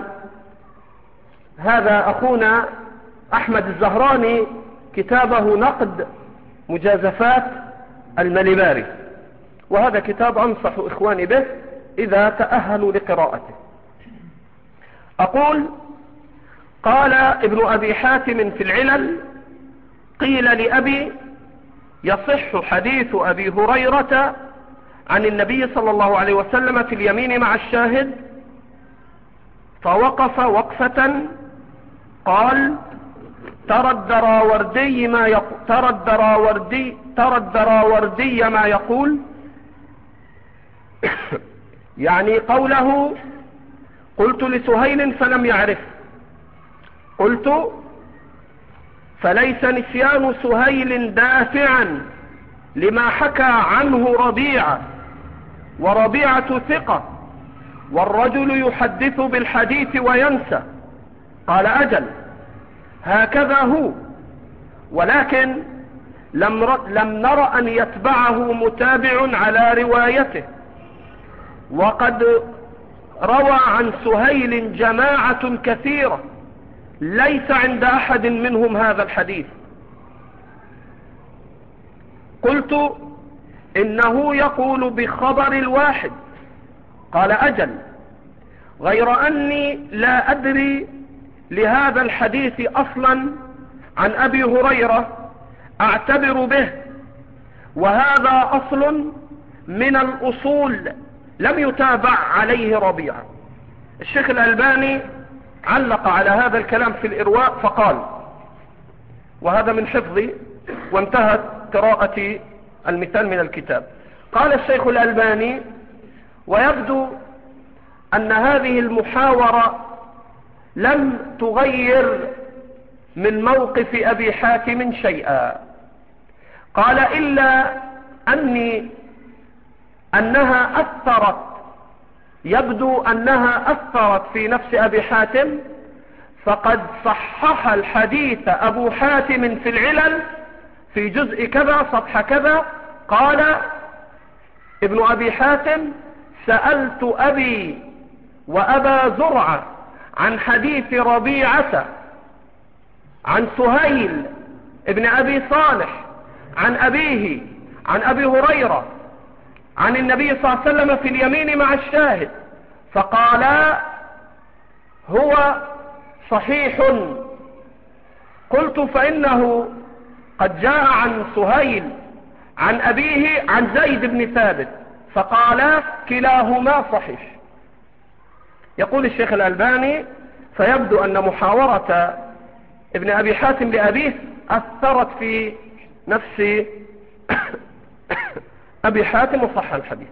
هذا أخونا أحمد الزهراني كتابه نقد مجازفات المليباري، وهذا كتاب أنصح إخواني به إذا تأهلوا لقراءته. أقول: قال ابن أبي حاتم في العلل: قيل لأبي: يصح حديث أبي هريرة عن النبي صلى الله عليه وسلم في اليمين مع الشاهد؟ فوقف وقفة قال: ترى الدراوردي ما يقول يعني قوله. قلت لسهيل فلم يعرف. قلت: فليس نسيان سهيل دافعا لما حكى عنه ربيعة، وربيعة ثقة، والرجل يحدث بالحديث وينسى. قال: أجل، هكذا هو، ولكن لم نر أن يتبعه متابع على روايته، وقد روى عن سهيل جماعة كثيرة ليس عند أحد منهم هذا الحديث. قلت: إنه يقول بخبر الواحد. قال: أجل، غير أني لا أدري لهذا الحديث أصلا عن أبي هريرة أعتبر به، وهذا أصل من الأصول لم يتابع عليه ربيعة. الشيخ الألباني علق على هذا الكلام في الإرواء فقال، وهذا من حفظي وانتهت قراءة المثال من الكتاب، قال الشيخ الألباني: ويبدو أن هذه المحاورة لم تغير من موقف أبي حاتم شيئا. قال: إلا أنها أثرت، يبدو أنها أثرت في نفس أبي حاتم، فقد صحح الحديث أبو حاتم في العلل في جزء كذا صفحة كذا. قال ابن أبي حاتم: سألت أبي وأبا زرعة عن حديث ربيعة عن سهيل ابن أبي صالح عن أبيه عن أبي هريرة عن النبي صلى الله عليه وسلم في اليمين مع الشاهد، فقال: هو صحيح. قلت: فإنه قد جاء عن سهيل عن أبيه عن زيد بن ثابت، فقال: كلاهما صحيح. يقول الشيخ الألباني: فيبدو أن محاورة ابن أبي حاتم لأبيه أثرت في نفس أبي حاتم وصح الحديث.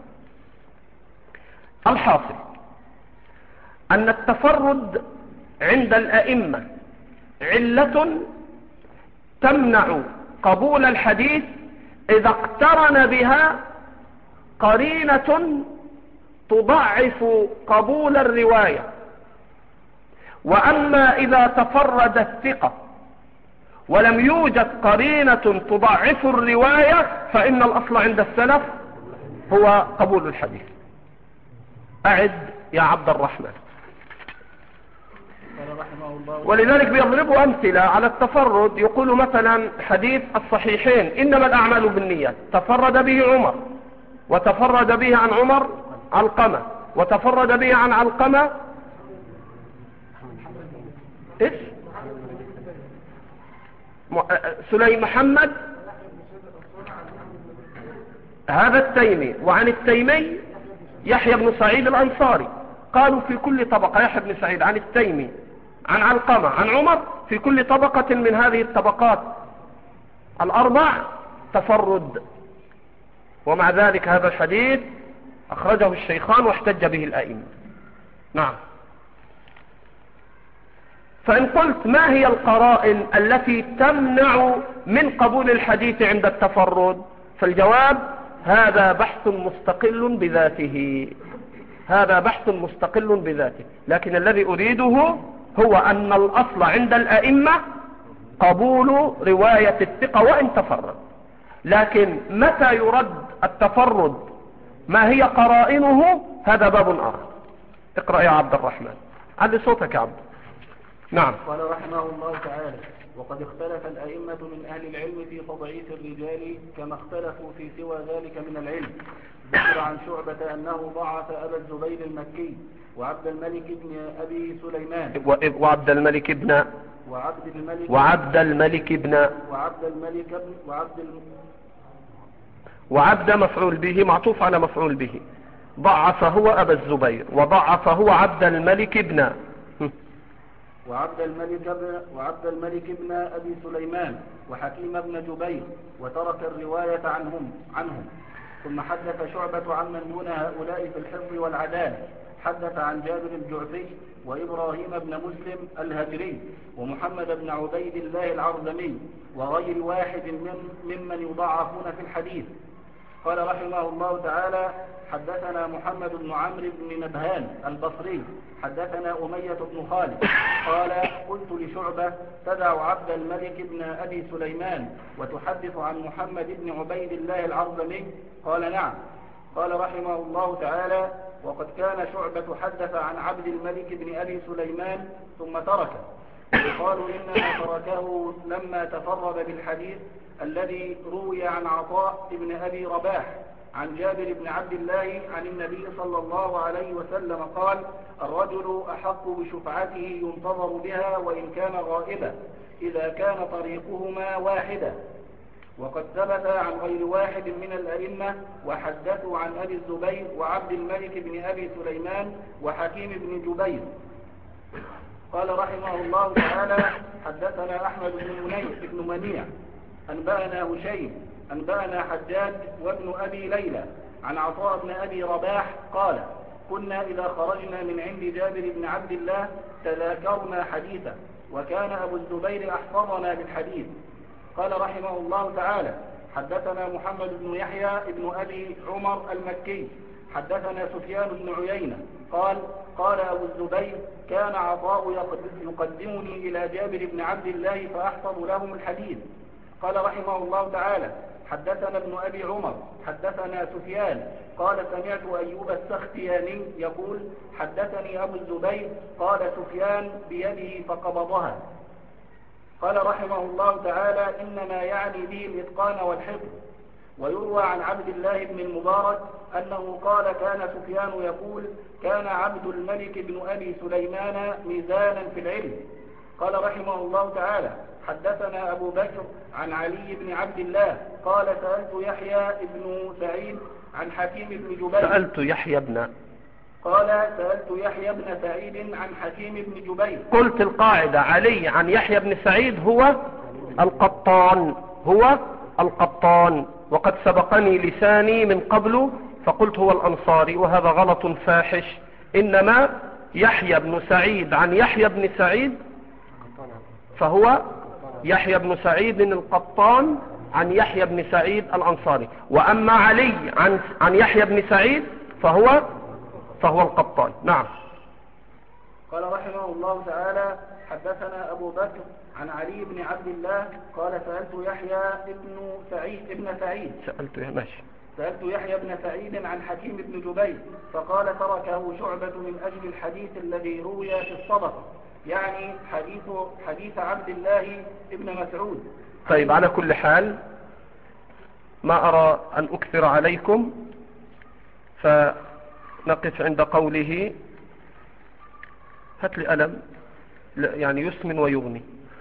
الحاصل أن التفرد عند الأئمة علة تمنع قبول الحديث إذا اقترن بها قرينة تضعف قبول الرواية. وأما إذا تفرد الثقة ولم يوجد قرينة تضعف الرواية فإن الأصل عند السلف هو قبول الحديث. أعد يا عبد الرحمن. ولذلك بيضربوا أمثلة على التفرد، يقول مثلا حديث الصحيحين: إنما الأعمال بالنيات، تفرد به عمر، وتفرد به عن عمر علقمة، وتفرد به عن علقمة إيش؟ سليم محمد هذا التيمي، وعن التيمي يحيى بن سعيد الأنصاري. قالوا في كل طبقة يحيى بن سعيد عن التيمي عن علقمة عن عمر، في كل طبقة من هذه الطبقات الأربع تفرد. ومع ذلك هذا الحديث أخرجه الشيخان واحتج به الأئمة. نعم. فإن قلت: ما هي القرائن التي تمنع من قبول الحديث عند التفرد؟ فالجواب: هذا بحث مستقل بذاته، هذا بحث مستقل بذاته. لكن الذي أريده هو أن الأصل عند الأئمة قبول رواية الثقة وإن تفرد. لكن متى يرد التفرد، ما هي قرائنه، هذا باب آخر. اقرأ يا عبد الرحمن، علي صوتك يا عبد. نعم. قال رحمه الله تعالى: وقد اختلف الأئمة من أهل العلم في تضعيف الرجال كما اختلفوا في سوى ذلك من العلم. ذكر عن شعبة أنه ضعف أبا الزبير المكي وعبد الملك بن أبي سليمان وعبد الملك بن وعبد مفعول به معطوف على مفعول به. ضعف هو أبا الزبير، وضعف هو عبد الملك بن وعبد الملك بن أبي سليمان وحكيم بن جبير، وترك الرواية عنهم. ثم حدث شعبة عن من دون هؤلاء في الحفظ والعدالة. حدث عن جابر الجعفي وإبراهيم بن مسلم الهجري ومحمد بن عبيد الله العرزمي وغير واحد ممن يضعفون في الحديث. قال رحمه الله تعالى: حدثنا محمد بن عمرو بن نبهان البصري حدثنا أمية بن خالد قال: قلت لشعبة: تدع عبد الملك بن أبي سليمان وتحدث عن محمد بن عبيد الله العرزمي؟ قال: نعم. قال رحمه الله تعالى: وقد كان شعبة حدث عن عبد الملك بن أبي سليمان ثم تركه، وقالوا إنما تركه لما تفرد بالحديث الذي روي عن عطاء بن أبي رباح عن جابر بن عبد الله عن النبي صلى الله عليه وسلم قال: الرجل أحق بشفعته ينتظر بها وإن كان غائبا إذا كان طريقهما واحدا. وقد ثبت عن غير واحد من الأئمة وحدثوا عن أبي الزبير وعبد الملك بن أبي سليمان وحكيم بن جبير. قال رحمه الله تعالى: حدثنا أحمد بن منيع أنبأنا هشيم أنبأنا حجاج وابن أبي ليلى عن عطاء بن أبي رباح قال: كنا إذا خرجنا من عند جابر بن عبد الله تذاكرنا حديثا، وكان أبو الزبير أحفظنا بالحديث. قال رحمه الله تعالى: حدثنا محمد بن يحيى بن أبي عمر المكي حدثنا سفيان بن عيينة قال: قال أبو الزبير: كان عطاء يقدمني إلى جابر بن عبد الله فأحفظ لهم الحديث. قال رحمه الله تعالى: حدثنا ابن أبي عمر حدثنا سفيان قال: سمعت أيوب السختياني يقول: حدثني أبو الزبير قال سفيان بيده فقبضها. قال رحمه الله تعالى: إنما يعني به الإتقان والحفظ. ويروى عن عبد الله بن المبارك أنه قال: كان سفيان يقول: كان عبد الملك بن أبي سليمان ميزانا في العلم. قال رحمه الله تعالى: حدثنا أبو بكر عن علي بن عبد الله قال: سألت يحيى بن سعيد عن حكيم بن جبير. سألت يحيى بن سعيد عن حكيم بن جبير. قلت القاعدة: علي عن يحيى بن سعيد هو القطان، وقد سبقني لساني من قبل فقلت هو الأنصاري، وهذا غلط فاحش. إنما يحيى بن سعيد عن يحيى بن سعيد فهو يحيى بن سعيد القطان عن يحيى بن سعيد الأنصاري، وأما علي عن يحيى بن سعيد فهو القطان. نعم. قال رحمه الله تعالى: حدثنا أبو بكر عن علي بن عبد الله قال: سألت يحيى بن سعيد عن حكيم بن جبير فقال: تركه شعبة من أجل الحديث الذي روي في الصدقة، يعني حديث عبد الله بن مسعود. طيب، على كل حال ما أرى أن أكثر عليكم، فنقف عند قوله: هات لي ألم يعني يسمن ويغني.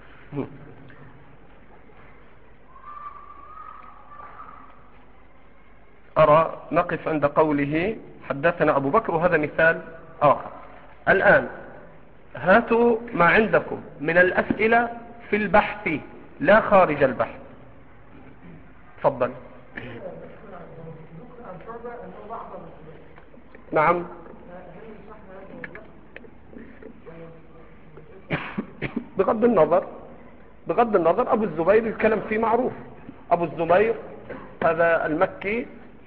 أرى نقف عند قوله: حدثنا أبو بكر، وهذا مثال آخر. الآن هاتوا ما عندكم من الأسئلة في البحث لا خارج البحث. تفضل. نعم. بغض النظر أبو الزبير الكلام فيه معروف. أبو الزبير هذا المكي،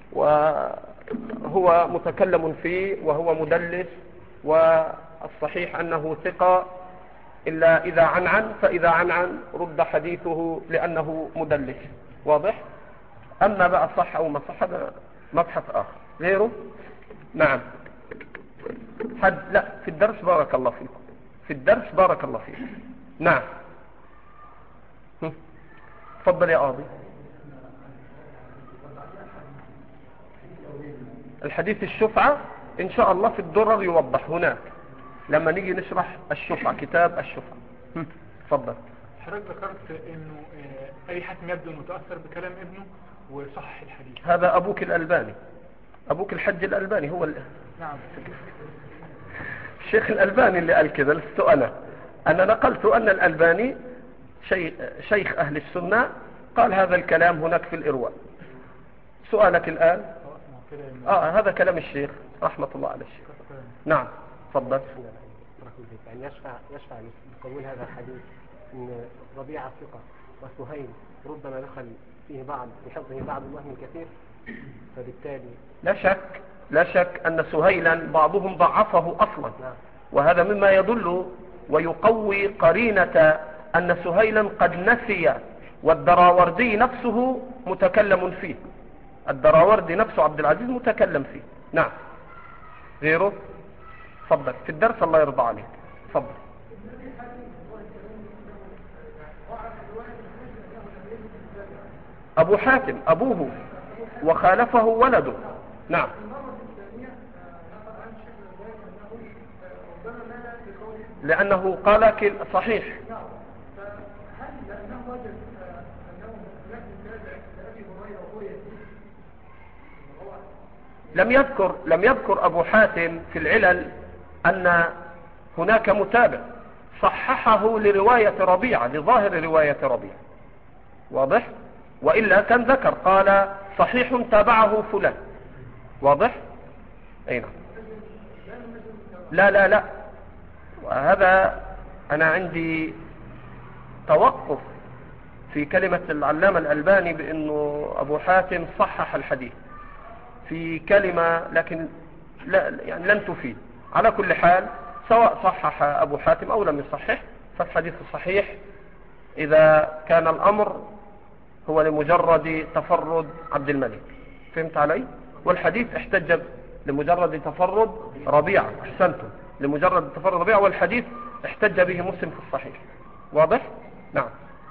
وهو متكلم فيه وهو مدلس، والصحيح أنه ثقة إلا إذا عنعن، فإذا عنعن رد حديثه لأنه مدلس. واضح؟ أما بقى صح أو ما صح هذا مبحث آخر غيره. نعم. لا، في الدرس بارك الله فيكم. نعم. تفضل يا قاضي. الحديث الشفعة إن شاء الله في الدرر يوضح هناك لما نيجي نشرح الشفعة، كتاب الشفعة. تفضل. حضرتك ذكرت انه اي حاتم يبدو متأثر بكلام ابنه وصحح الحديث. هذا ابوك الألباني، ابوك الحج الألباني هو نعم. الشيخ الألباني اللي قال كذا، لست انا نقلت ان الألباني شيخ اهل السنة قال هذا الكلام هناك في الإرواء. سؤالك الآن. هذا كلام الشيخ رحمة الله على الشيخ. نعم. تفضل. يعني يشفع لقبول هذا الحديث ان ربيعة ثقة وسهيل ربما دخل فيه في حفظه بعض الوهم الكثير، فبالتالي لا شك أن سهيلا بعضهم ضعفه أصلا. وهذا مما يدل ويقوي قرينة أن سهيلا قد نسي، والدراوردي نفسه متكلم فيه. الدراوردي نفسه عبد العزيز متكلم فيه. نعم. غيره. تفضل في الدرس، الله يرضى عليك. تفضل. أبو حاتم أبوه وخالفه ولده. نعم. لأنه قال صحيح. لم يذكر أبو حاتم في العلل أن هناك متابع، صححه لرواية ربيعة، لظاهر رواية ربيعة، واضح؟ وإلا كان ذكر قال صحيح تابعه فلان، واضح؟ أي نعم. لا لا لا، وهذا أنا عندي توقف في كلمة العلامة الألباني بأنه أبو حاتم صحح الحديث في كلمة، لكن لا يعني لن تفيد. على كل حال سواء صحح أبو حاتم أو لم يصحح فالحديث صحيح إذا كان الأمر هو لمجرد تفرد عبد الملك. فهمت علي؟ والحديث احتج لمجرد تفرد ربيعة، أحسنتم، لمجرد تفرد ربيعة، والحديث احتج به مسلم في الصحيح. واضح؟ نعم.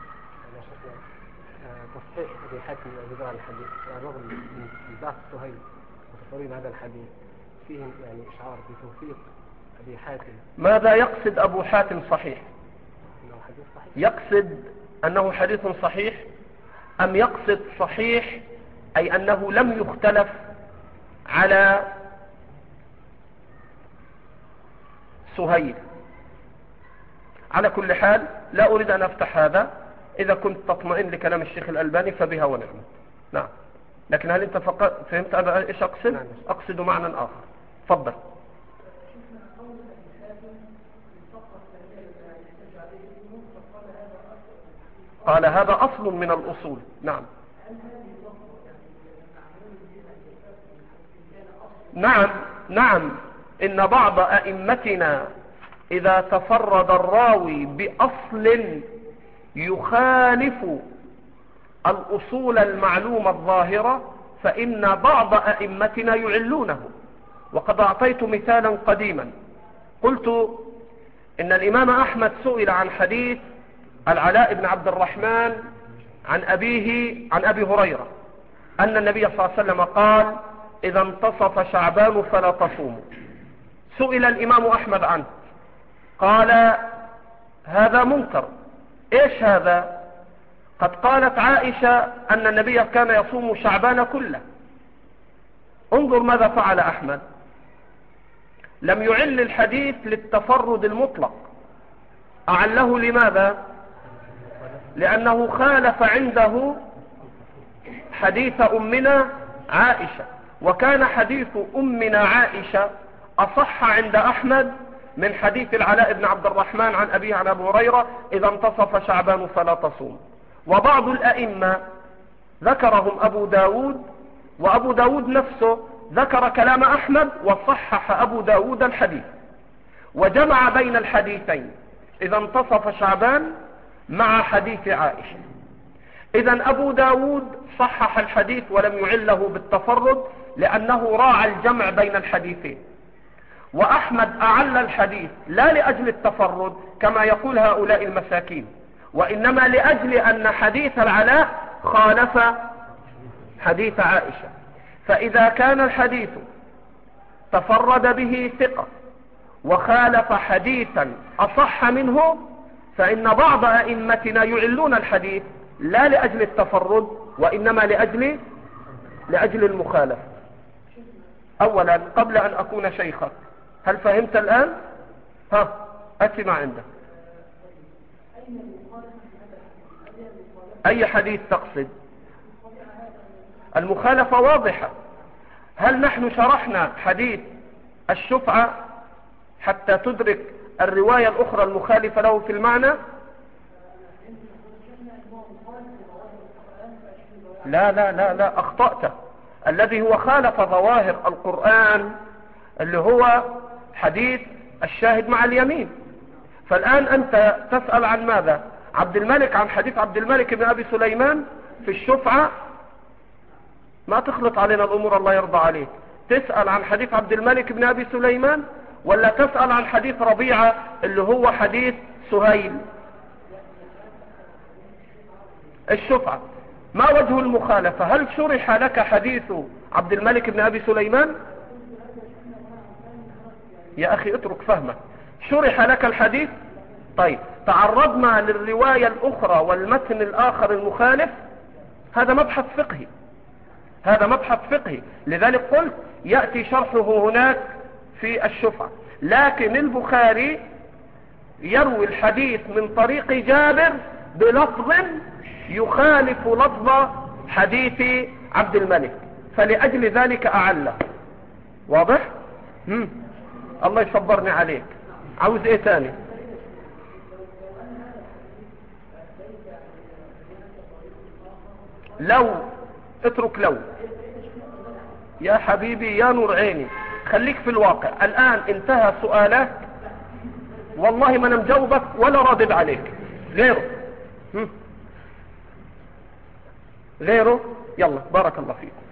تصحيح أبي حاتم وأبي الحديث على الرغم من ضعف سهيل وتفريد هذا الحديث فيه يعني إشعار بتوثيق أبي حاتم. ماذا يقصد أبو حاتم صحيح؟ أنه حديث صحيح. يقصد أنه حديث صحيح أم يقصد صحيح أي أنه لم يختلف على سهيل؟ على كل حال لا أريد أن أفتح هذا، إذا كنت تطمئن لكلام الشيخ الألباني فبها ونعمة. نعم. لكن هل أنت فهمت أنا إيش أقصد؟ نعم. أقصد معنى آخر. تفضل. قال هذا أصل من الأصول. نعم نعم نعم. إن بعض أئمتنا إذا تفرد الراوي بأصل يخالف الأصول المعلومة الظاهرة فإن بعض أئمتنا يعلونه. وقد أعطيت مثالا قديما، قلت إن الإمام أحمد سئل عن حديث العلاء بن عبد الرحمن عن أبيه عن أبي هريرة أن النبي صلى الله عليه وسلم قال إذا انتصف شعبان فلا تصوموا. سئل الإمام أحمد عنه قال هذا منكر. إيش هذا؟ قد قالت عائشة أن النبي كان يصوم شعبان كله. انظر ماذا فعل أحمد، لم يعل الحديث للتفرد المطلق، أعله لماذا؟ لأنه خالف عنده حديث أمنا عائشة، وكان حديث أمنا عائشة أصح عند أحمد من حديث العلاء بن عبد الرحمن عن أبيه عن أبي هريرة إذا انتصف شعبان فلا تصوم. وبعض الأئمة ذكرهم أبو داود، وأبو داود نفسه ذكر كلام أحمد وصحح أبو داود الحديث وجمع بين الحديثين إذا انتصف شعبان مع حديث عائشة. إذا أبو داود صحح الحديث ولم يعله بالتفرد لأنه راعى الجمع بين الحديثين، وأحمد أعل الحديث لا لأجل التفرد كما يقول هؤلاء المساكين، وإنما لأجل أن حديث العلاء خالف حديث عائشة. فإذا كان الحديث تفرد به ثقة وخالف حديثا أصح منه فإن بعض أئمتنا يعلون الحديث لا لأجل التفرد وإنما لأجل المخالفة. أولا قبل أن أكون شيخا، هل فهمت الآن؟ أتي ما عندك. أي حديث تقصد؟ المخالفة واضحة. هل نحن شرحنا حديث الشفعة حتى تدرك الرواية الأخرى المخالفة له في المعنى؟ لا لا لا لا، أخطأت. الذي هو خالف ظواهر القرآن اللي هو حديث الشاهد مع اليمين. فالآن أنت تسأل عن ماذا؟ عبد الملك، عن حديث عبد الملك بن أبي سليمان في الشفعة. ما تخلط علينا الأمور الله يرضى عليك. تسأل عن حديث عبد الملك بن أبي سليمان ولا تسأل عن حديث ربيعة اللي هو حديث سهيل؟ الشفعة. ما وجه المخالفة؟ هل شرح لك حديث عبد الملك بن أبي سليمان؟ يا أخي اترك فهمك. شرح لك الحديث؟ طيب تعرضنا للرواية الأخرى والمتن الآخر المخالف، هذا مبحث فقهي، هذا مبحث فقهي. لذلك قلت يأتي شرحه هناك في الشفعة. لكن البخاري يروي الحديث من طريق جابر بلفظ يخالف لفظ حديث عبد الملك، فلأجل ذلك أعله. واضح؟ الله يصبرني عليك. عاوز ايه تاني؟ لو اترك لو يا حبيبي يا نور عيني، خليك في الواقع. الآن انتهى سؤالك، والله ما انا مجاوبك ولا رادد عليك. غيره؟ غيره؟ يلا بارك الله فيك.